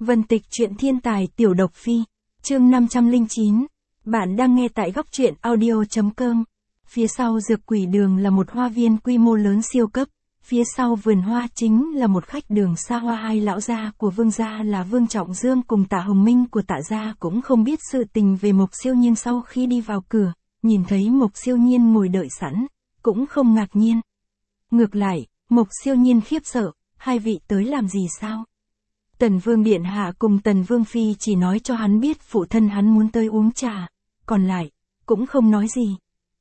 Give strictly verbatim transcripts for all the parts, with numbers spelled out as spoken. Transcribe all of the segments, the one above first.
Vân Tịch truyện thiên tài tiểu độc phi, chương năm trăm lẻ chín. Bạn đang nghe tại góc truyện audio.com. Phía sau dược quỷ đường là một hoa viên quy mô lớn siêu cấp, phía sau vườn hoa chính là một khách đường xa hoa. Hai lão gia của Vương gia là Vương Trọng Dương cùng Tạ Hồng Minh của Tạ gia cũng không biết sự tình về Mộc Siêu Nhiên. Sau khi đi vào cửa, nhìn thấy Mộc Siêu Nhiên ngồi đợi sẵn, cũng không ngạc nhiên. Ngược lại, Mộc Siêu Nhiên khiếp sợ, hai vị tới làm gì sao? Tần Vương Điện Hạ cùng Tần Vương Phi chỉ nói cho hắn biết phụ thân hắn muốn tới uống trà, còn lại, cũng không nói gì.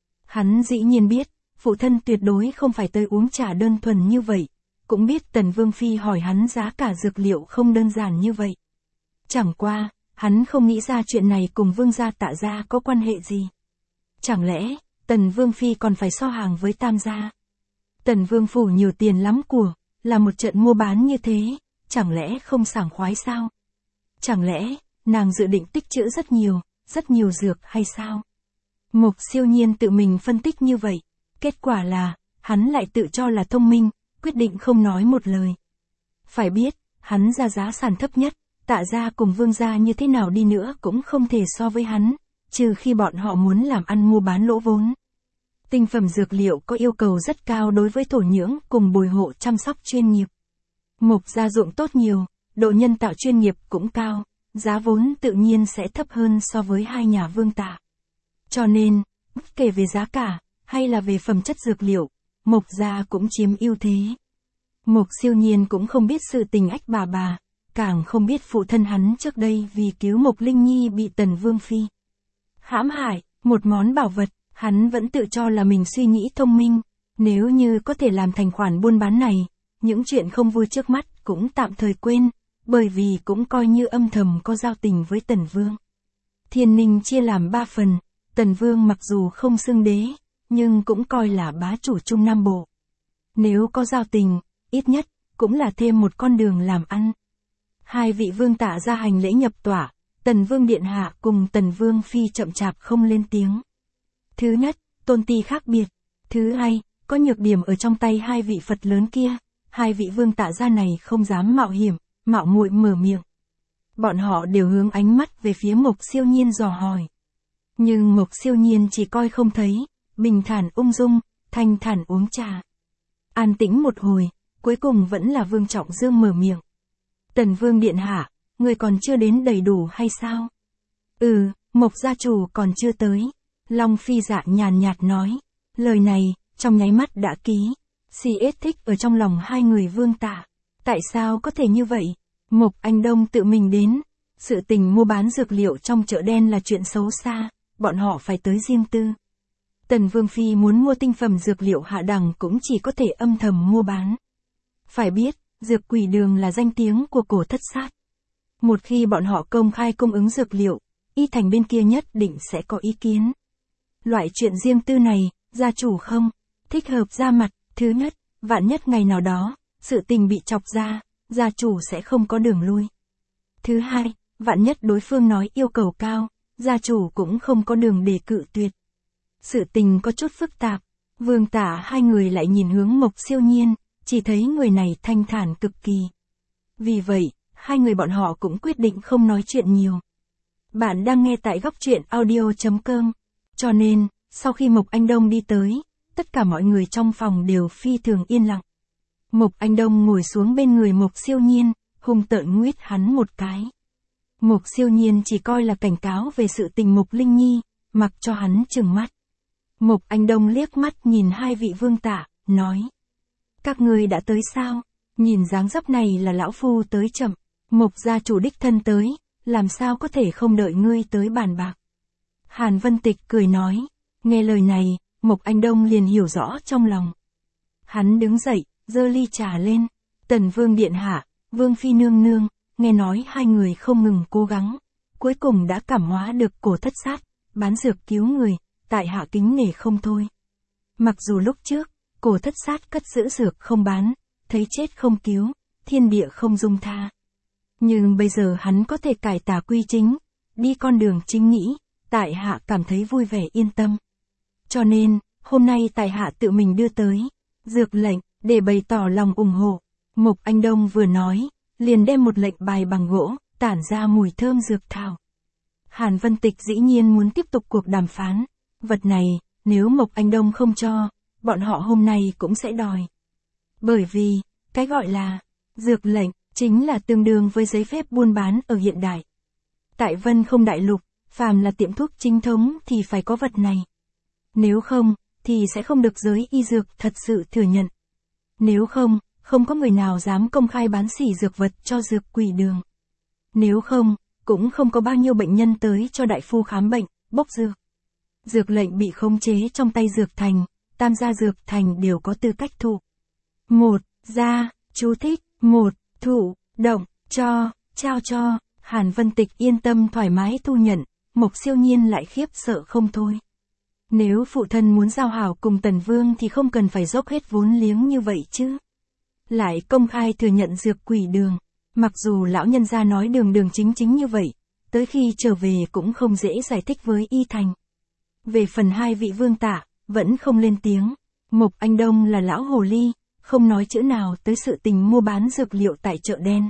Hắn dĩ nhiên biết, phụ thân tuyệt đối không phải tới uống trà đơn thuần như vậy, cũng biết Tần Vương Phi hỏi hắn giá cả dược liệu không đơn giản như vậy. Chẳng qua, hắn không nghĩ ra chuyện này cùng Vương gia Tạ gia có quan hệ gì. Chẳng lẽ, Tần Vương Phi còn phải so hàng với Tam gia? Tần Vương phủ nhiều tiền lắm của, là một trận mua bán như thế, chẳng lẽ không sảng khoái sao? Chẳng lẽ, nàng dự định tích trữ rất nhiều, rất nhiều dược hay sao? Mộc Siêu Nhiên tự mình phân tích như vậy, kết quả là, hắn lại tự cho là thông minh, quyết định không nói một lời. Phải biết, hắn ra giá sàn thấp nhất, Tạ gia cùng Vương gia như thế nào đi nữa cũng không thể so với hắn, trừ khi bọn họ muốn làm ăn mua bán lỗ vốn. Tinh phẩm dược liệu có yêu cầu rất cao đối với thổ nhưỡng cùng bồi hộ chăm sóc chuyên nghiệp. Mộc gia dụng tốt nhiều, độ nhân tạo chuyên nghiệp cũng cao, giá vốn tự nhiên sẽ thấp hơn so với hai nhà Vương Tạ. Cho nên, bất kể về giá cả, hay là về phẩm chất dược liệu, Mộc gia cũng chiếm ưu thế. Mộc Siêu Nhiên cũng không biết sự tình ách bà bà, càng không biết phụ thân hắn trước đây vì cứu Mộc Linh Nhi bị Tần Vương Phi hãm hại, một món bảo vật, hắn vẫn tự cho là mình suy nghĩ thông minh, nếu như có thể làm thành khoản buôn bán này, những chuyện không vui trước mắt cũng tạm thời quên, bởi vì cũng coi như âm thầm có giao tình với Tần Vương. Thiên Ninh chia làm ba phần, Tần Vương mặc dù không xưng đế, nhưng cũng coi là bá chủ Trung Nam Bộ. Nếu có giao tình, ít nhất, cũng là thêm một con đường làm ăn. Hai vị Vương Tạ ra hành lễ nhập tỏa, Tần Vương Điện Hạ cùng Tần Vương Phi chậm chạp không lên tiếng. Thứ nhất, tôn ti khác biệt. Thứ hai, có nhược điểm ở trong tay hai vị Phật lớn kia. Hai vị Vương Tạ gia này không dám mạo hiểm, mạo muội mở miệng. Bọn họ đều hướng ánh mắt về phía Mộc Siêu Nhiên dò hỏi. Nhưng Mộc Siêu Nhiên chỉ coi không thấy, bình thản ung dung, thanh thản uống trà. An tĩnh một hồi, cuối cùng vẫn là Vương Trọng Dương mở miệng. Tần Vương Điện Hạ, người còn chưa đến đầy đủ hay sao? Ừ, Mộc gia chủ còn chưa tới. Long Phi Dạ nhàn nhạt nói. Lời này, trong nháy mắt đã ký. Si ết thích ở trong lòng hai người Vương Tạ. Tại sao có thể như vậy? Mộc Anh Đông tự mình đến. Sự tình mua bán dược liệu trong chợ đen là chuyện xấu xa, bọn họ phải tới riêng tư. Tần Vương Phi muốn mua tinh phẩm dược liệu hạ đẳng cũng chỉ có thể âm thầm mua bán. Phải biết, dược quỷ đường là danh tiếng của Cổ Thất Sát. Một khi bọn họ công khai cung ứng dược liệu, y thành bên kia nhất định sẽ có ý kiến. Loại chuyện riêng tư này, gia chủ không thích hợp ra mặt. Thứ nhất, vạn nhất ngày nào đó, sự tình bị chọc ra, gia chủ sẽ không có đường lui. Thứ hai, vạn nhất đối phương nói yêu cầu cao, gia chủ cũng không có đường để cự tuyệt. Sự tình có chút phức tạp, Vương Tạ hai người lại nhìn hướng Mộc Siêu Nhiên, chỉ thấy người này thanh thản cực kỳ. Vì vậy, hai người bọn họ cũng quyết định không nói chuyện nhiều. Bạn đang nghe tại góc truyện audio.com, cho nên, sau khi Mộc Anh Đông đi tới, tất cả mọi người trong phòng đều phi thường yên lặng. Mộc Anh Đông ngồi xuống bên người Mộc Siêu Nhiên, hung tợn nguyết hắn một cái. Mộc Siêu Nhiên chỉ coi là cảnh cáo về sự tình Mộc Linh Nhi, mặc cho hắn trừng mắt. Mộc Anh Đông liếc mắt nhìn hai vị Vương Tạ, nói. Các ngươi đã tới sao? Nhìn dáng dấp này là lão phu tới chậm. Mộc gia chủ đích thân tới, làm sao có thể không đợi ngươi tới bàn bạc. Hàn Vân Tịch cười nói. Nghe lời này, Mộc Anh Đông liền hiểu rõ trong lòng. Hắn đứng dậy, giơ ly trà lên. Tần Vương Điện Hạ, Vương Phi nương nương, nghe nói hai người không ngừng cố gắng, cuối cùng đã cảm hóa được Cổ Thất Sát, bán dược cứu người, tại hạ kính nể không thôi. Mặc dù lúc trước, Cổ Thất Sát cất giữ dược không bán, thấy chết không cứu, thiên địa không dung tha. Nhưng bây giờ hắn có thể cải tà quy chính, đi con đường chính nghĩ, tại hạ cảm thấy vui vẻ yên tâm. Cho nên, hôm nay tại hạ tự mình đưa tới dược lệnh, để bày tỏ lòng ủng hộ. Mộc Anh Đông vừa nói, liền đem một lệnh bài bằng gỗ, tản ra mùi thơm dược thảo. Hàn Vân Tịch dĩ nhiên muốn tiếp tục cuộc đàm phán. Vật này, nếu Mộc Anh Đông không cho, bọn họ hôm nay cũng sẽ đòi. Bởi vì, cái gọi là dược lệnh, chính là tương đương với giấy phép buôn bán ở hiện đại. Tại Vân Không Đại Lục, phàm là tiệm thuốc chính thống thì phải có vật này. Nếu không, thì sẽ không được giới y dược thật sự thừa nhận. Nếu không, không có người nào dám công khai bán xỉ dược vật cho dược quỷ đường. Nếu không, cũng không có bao nhiêu bệnh nhân tới cho đại phu khám bệnh, bốc dược. Dược lệnh bị khống chế trong tay dược thành, tam gia dược thành đều có tư cách thụ. Một, gia, chú thích, một, thụ, động, cho, trao cho, Hàn Vân Tịch yên tâm thoải mái thu nhận, Mộc Siêu Nhiên lại khiếp sợ không thôi. Nếu phụ thân muốn giao hảo cùng Tần Vương thì không cần phải dốc hết vốn liếng như vậy chứ. Lại công khai thừa nhận dược quỷ đường, mặc dù lão nhân gia nói đường đường chính chính như vậy, tới khi trở về cũng không dễ giải thích với Y Thành. Về phần hai vị vương tạ, vẫn không lên tiếng. Mộc Anh Đông là lão hồ ly, không nói chữ nào tới sự tình mua bán dược liệu tại chợ đen.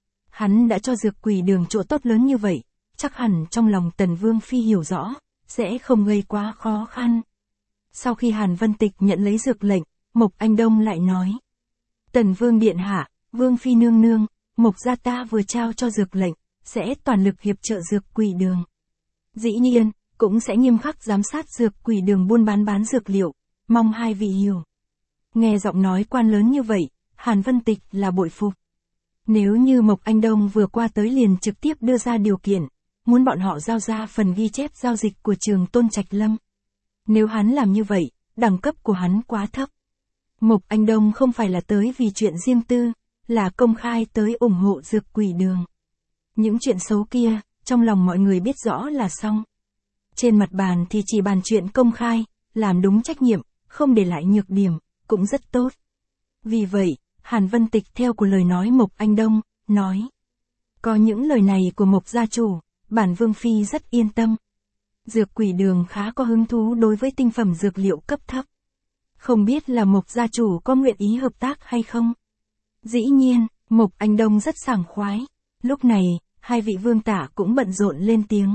Hắn đã cho dược quỷ đường chỗ tốt lớn như vậy, chắc hẳn trong lòng Tần Vương Phi hiểu rõ, sẽ không gây quá khó khăn. Sau khi Hàn Vân Tịch nhận lấy dược lệnh, Mộc Anh Đông lại nói. Tần Vương Điện Hạ, Vương Phi nương nương, Mộc gia ta vừa trao cho dược lệnh, sẽ toàn lực hiệp trợ dược quỷ đường. Dĩ nhiên, cũng sẽ nghiêm khắc giám sát dược quỷ đường buôn bán bán dược liệu, mong hai vị hiểu. Nghe giọng nói quan lớn như vậy, Hàn Vân Tịch là bội phục. Nếu như Mộc Anh Đông vừa qua tới liền trực tiếp đưa ra điều kiện, muốn bọn họ giao ra phần ghi chép giao dịch của Trường Tôn Trạch Lâm. Nếu hắn làm như vậy, đẳng cấp của hắn quá thấp. Mộc Anh Đông không phải là tới vì chuyện riêng tư, là công khai tới ủng hộ dược quỷ đường. Những chuyện xấu kia, trong lòng mọi người biết rõ là xong. Trên mặt bàn thì chỉ bàn chuyện công khai, làm đúng trách nhiệm, không để lại nhược điểm, cũng rất tốt. Vì vậy, Hàn Vân Tịch theo của lời nói Mộc Anh Đông, nói. Có những lời này của Mộc gia chủ, bản Vương Phi rất yên tâm. Dược quỷ đường khá có hứng thú đối với tinh phẩm dược liệu cấp thấp. Không biết là Mộc gia chủ có nguyện ý hợp tác hay không? Dĩ nhiên, Mộc Anh Đông rất sảng khoái. Lúc này, hai vị vương tả cũng bận rộn lên tiếng.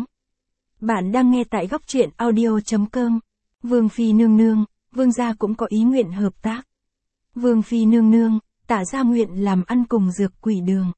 Bạn đang nghe tại góc truyện audio chấm com. Vương Phi nương nương, Vương gia cũng có ý nguyện hợp tác. Vương Phi nương nương, Tả gia nguyện làm ăn cùng dược quỷ đường.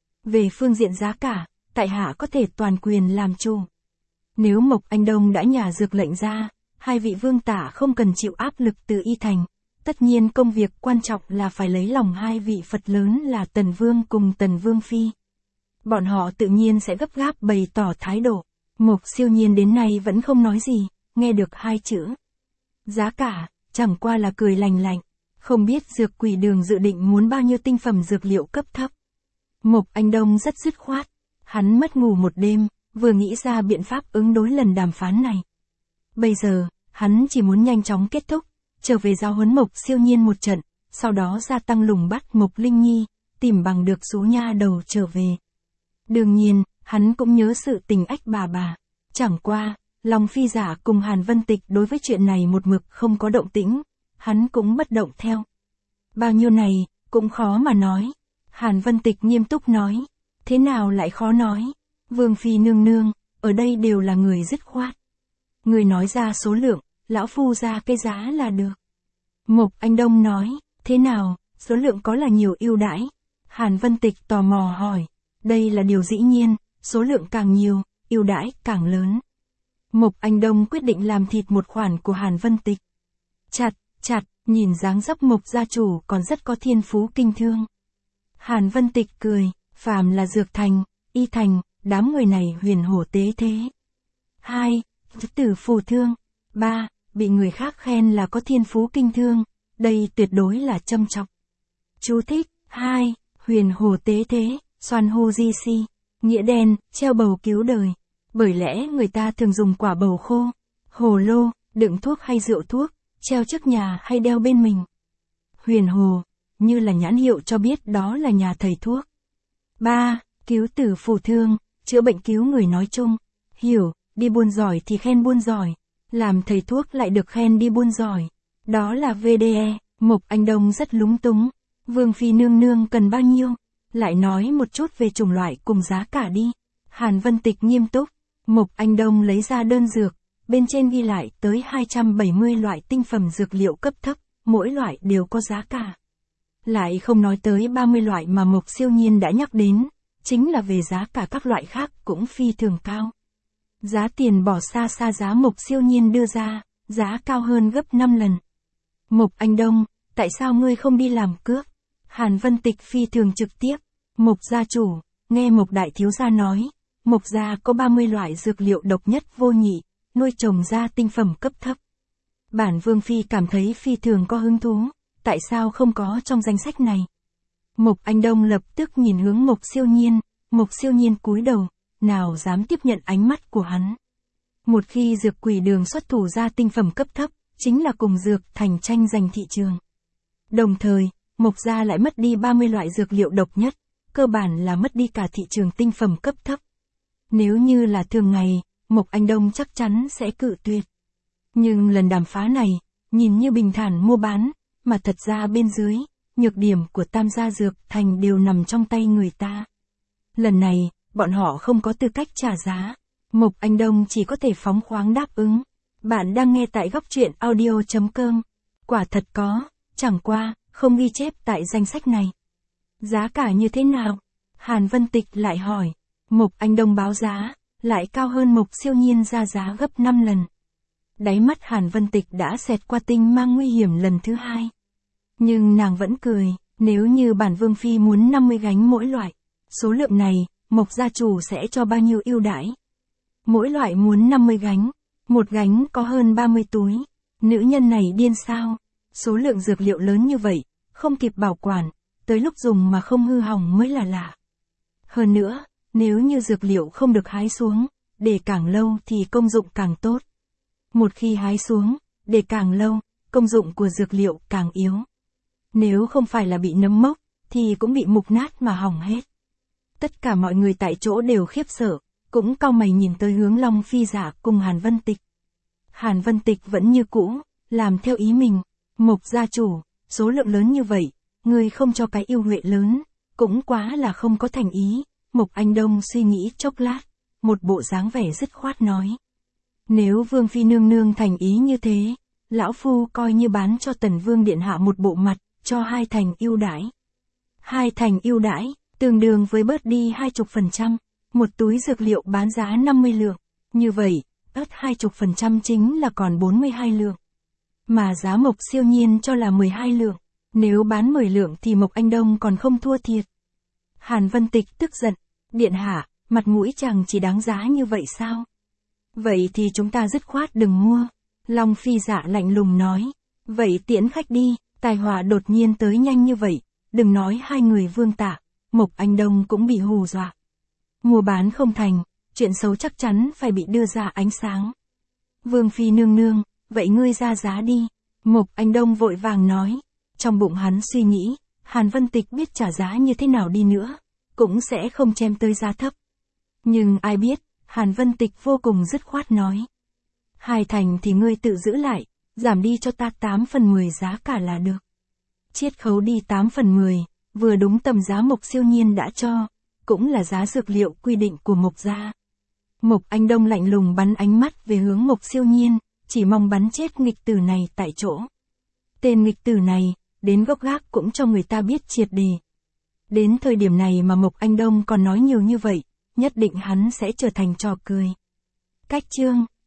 Về phương diện giá cả, tại hạ có thể toàn quyền làm chủ. Nếu Mộc Anh Đông đã nhả dược lệnh ra, hai vị vương tả không cần chịu áp lực từ Y Thành. Tất nhiên công việc quan trọng là phải lấy lòng hai vị Phật lớn là Tần Vương cùng Tần Vương Phi. Bọn họ tự nhiên sẽ gấp gáp bày tỏ thái độ. Mộc Siêu Nhiên đến nay vẫn không nói gì, nghe được hai chữ. Giá cả, chẳng qua là cười lành lạnh. Không biết dược quỷ đường dự định muốn bao nhiêu tinh phẩm dược liệu cấp thấp. Mộc Anh Đông rất dứt khoát. Hắn mất ngủ một đêm, vừa nghĩ ra biện pháp ứng đối lần đàm phán này. Bây giờ, hắn chỉ muốn nhanh chóng kết thúc, trở về giáo huấn Mộc Siêu Nhiên một trận, sau đó gia tăng lùng bắt Mộc Linh Nhi, tìm bằng được số nha đầu trở về. Đương nhiên, hắn cũng nhớ sự tình ách bà bà. Chẳng qua, lòng phi giả cùng Hàn Vân Tịch đối với chuyện này một mực không có động tĩnh, hắn cũng bất động theo. Bao nhiêu này, cũng khó mà nói. Hàn Vân Tịch nghiêm túc nói. Thế nào lại khó nói? Vương Phi nương nương, ở đây đều là người dứt khoát. Người nói ra số lượng, lão phu ra cái giá là được. Mộc Anh Đông nói, thế nào, số lượng có là nhiều ưu đãi? Hàn Vân Tịch tò mò hỏi. Đây là điều dĩ nhiên, số lượng càng nhiều, ưu đãi càng lớn. Mộc Anh Đông quyết định làm thịt một khoản của Hàn Vân Tịch. Chặt, chặt, nhìn dáng dấp Mộc gia chủ còn rất có thiên phú kinh thương. Hàn Vân Tịch cười, phàm là Dược Thành, Y Thành, đám người này huyền hổ tế thế. Hai, tử phù thương. Ba, bị người khác khen là có thiên phú kinh thương, đây tuyệt đối là châm chọc. Chú thích, hai, huyền hổ tế thế, xoan hô di si, nghĩa đen, treo bầu cứu đời. Bởi lẽ người ta thường dùng quả bầu khô, hồ lô, đựng thuốc hay rượu thuốc, treo trước nhà hay đeo bên mình. Huyền hồ, như là nhãn hiệu cho biết đó là nhà thầy thuốc. Ba, cứu tử phù thương, chữa bệnh cứu người nói chung. Hiểu, đi buôn giỏi thì khen buôn giỏi, làm thầy thuốc lại được khen đi buôn giỏi. Đó là vê đê e, Mộc Anh Đông rất lúng túng. Vương Phi nương nương cần bao nhiêu? Lại nói một chút về chủng loại cùng giá cả đi. Hàn Vân Tịch nghiêm túc. Mộc Anh Đông lấy ra đơn dược, bên trên ghi lại tới hai trăm bảy mươi loại tinh phẩm dược liệu cấp thấp, mỗi loại đều có giá cả. Lại không nói tới ba mươi loại mà Mộc Siêu Nhiên đã nhắc đến, chính là về giá cả các loại khác cũng phi thường cao. Giá tiền bỏ xa xa giá Mộc Siêu Nhiên đưa ra, giá cao hơn gấp năm lần. Mộc Anh Đông, tại sao ngươi không đi làm cướp? Hàn Vân Tịch phi thường trực tiếp. Mộc gia chủ, nghe Mộc đại thiếu gia nói, Mộc gia có ba mươi loại dược liệu độc nhất vô nhị, nuôi trồng ra tinh phẩm cấp thấp. Bản Vương Phi cảm thấy phi thường có hứng thú, tại sao không có trong danh sách này? Mộc Anh Đông lập tức nhìn hướng Mộc Siêu Nhiên, Mộc Siêu Nhiên cúi đầu, nào dám tiếp nhận ánh mắt của hắn. Một khi dược quỷ đường xuất thủ ra tinh phẩm cấp thấp, chính là cùng dược thành tranh giành thị trường. Đồng thời, Mộc gia lại mất đi ba mươi loại dược liệu độc nhất, cơ bản là mất đi cả thị trường tinh phẩm cấp thấp. Nếu như là thường ngày, Mộc Anh Đông chắc chắn sẽ cự tuyệt. Nhưng lần đàm phán này, nhìn như bình thản mua bán, mà thật ra bên dưới, nhược điểm của Tam gia dược thành đều nằm trong tay người ta. Lần này, bọn họ không có tư cách trả giá. Mộc Anh Đông chỉ có thể phóng khoáng đáp ứng. Bạn đang nghe tại góc truyện audio chấm com. Quả thật có, chẳng qua, không ghi chép tại danh sách này. Giá cả như thế nào? Hàn Vân Tịch lại hỏi. Mộc Anh Đông báo giá, lại cao hơn Mộc Siêu Nhiên ra giá gấp năm lần. Đáy mắt Hàn Vân Tịch đã xẹt qua tinh mang nguy hiểm lần thứ hai. Nhưng nàng vẫn cười, nếu như bản Vương Phi muốn năm mươi gánh mỗi loại, số lượng này, Mộc gia chủ sẽ cho bao nhiêu ưu đãi? Mỗi loại muốn năm mươi gánh, một gánh có hơn ba mươi túi. Nữ nhân này điên sao? Số lượng dược liệu lớn như vậy, không kịp bảo quản, tới lúc dùng mà không hư hỏng mới là lạ. Hơn nữa, nếu như dược liệu không được hái xuống, để càng lâu thì công dụng càng tốt. Một khi hái xuống, để càng lâu, công dụng của dược liệu càng yếu. Nếu không phải là bị nấm mốc, thì cũng bị mục nát mà hỏng hết. Tất cả mọi người tại chỗ đều khiếp sợ, cũng cau mày nhìn tới hướng Long Phi Dạ cùng Hàn Vân Tịch. Hàn Vân Tịch vẫn như cũ, làm theo ý mình. Mộc gia chủ, số lượng lớn như vậy, người không cho cái ưu huệ lớn, cũng quá là không có thành ý. Mộc Anh Đông suy nghĩ chốc lát, một bộ dáng vẻ dứt khoát nói. Nếu Vương Phi nương nương thành ý như thế, lão phu coi như bán cho Tần Vương điện hạ một bộ mặt, cho hai thành ưu đãi. Hai thành ưu đãi, tương đương với bớt đi hai chục phần trăm, một túi dược liệu bán giá năm mươi lượng, như vậy, ớt hai chục phần trăm chính là còn bốn mươi hai lượng. Mà giá Mộc Siêu Nhiên cho là mười hai lượng, nếu bán mười lượng thì Mộc Anh Đông còn không thua thiệt. Hàn Vân Tịch tức giận, điện hạ, mặt mũi chàng chỉ đáng giá như vậy sao? Vậy thì chúng ta dứt khoát đừng mua. Long Phi Dạ lạnh lùng nói, vậy tiễn khách đi, tai họa đột nhiên tới nhanh như vậy, đừng nói hai người Vương Tạ, Mộc Anh Đông cũng bị hù dọa. Mua bán không thành, chuyện xấu chắc chắn phải bị đưa ra ánh sáng. Vương Phi nương nương, vậy ngươi ra giá đi. Mộc Anh Đông vội vàng nói. Trong bụng hắn suy nghĩ, Hàn Vân Tịch biết trả giá như thế nào đi nữa, cũng sẽ không chém tới giá thấp. Nhưng ai biết, Hàn Vân Tịch vô cùng dứt khoát nói. Hai thành thì ngươi tự giữ lại, giảm đi cho ta tám phần mười giá cả là được. Chiết khấu đi tám phần mười, vừa đúng tầm giá Mộc Siêu Nhiên đã cho, cũng là giá dược liệu quy định của Mộc gia. Mộc Anh Đông lạnh lùng bắn ánh mắt về hướng Mộc Siêu Nhiên, chỉ mong bắn chết nghịch tử này tại chỗ. Tên nghịch tử này, đến gốc gác cũng cho người ta biết triệt đề. Đến thời điểm này mà Mộc Anh Đông còn nói nhiều như vậy, nhất định hắn sẽ trở thành trò cười. Cách chương